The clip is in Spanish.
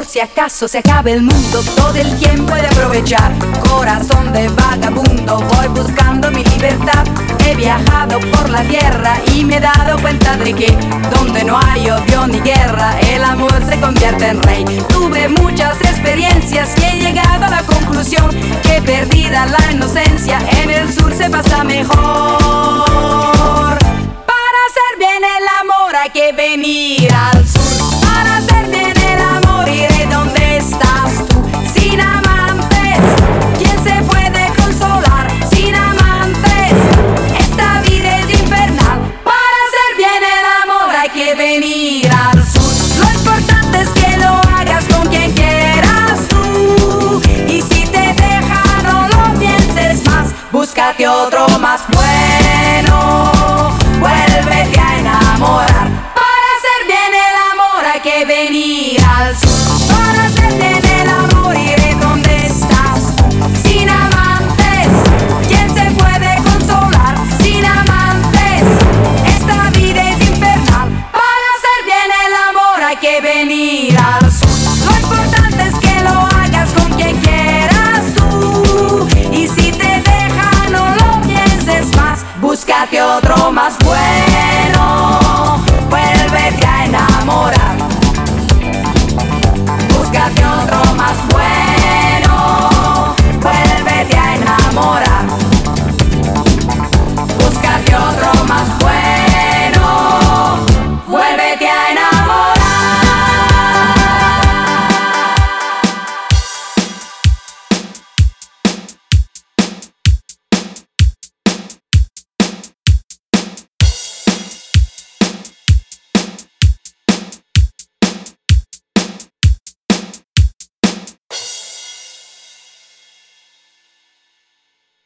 por si acaso se acabe el mundo, todo el tiempo he de aprovechar. Corazón de vagabundo, voy buscando mi libertad. He viajado por la tierra y me he dado cuenta de que donde no hay odio ni guerra, el amor se convierte en rey. Tuve muchas experiencias y he llegado a la conclusión que perdida la inocencia, en el sur se pasa mejor. Para hacer bien el amor hay que venir al sur. Para hacer bien el amor iré donde estás tú. Sin amantes, ¿quién se puede consolar? Sin amantes, esta vida es infernal. Para hacer bien el amor hay que venir al sur. Lo importante es que lo hagas con quien quieras tú. Y si te deja no lo pienses más, búscate otro más bueno. Vuélvete a enamorar. Para hacer bien el amor hay que venir al sur. Para hacer bien el amor iré donde estás tú. Sin amantes, ¿quién se puede consolar? Sin amantes, esta vida es infernal. Para hacer bien el amor hay que venir al sur. Lo importante es que lo hagas con quien quieras tú. Y si te deja no lo pienses más, búscate otro más bueno.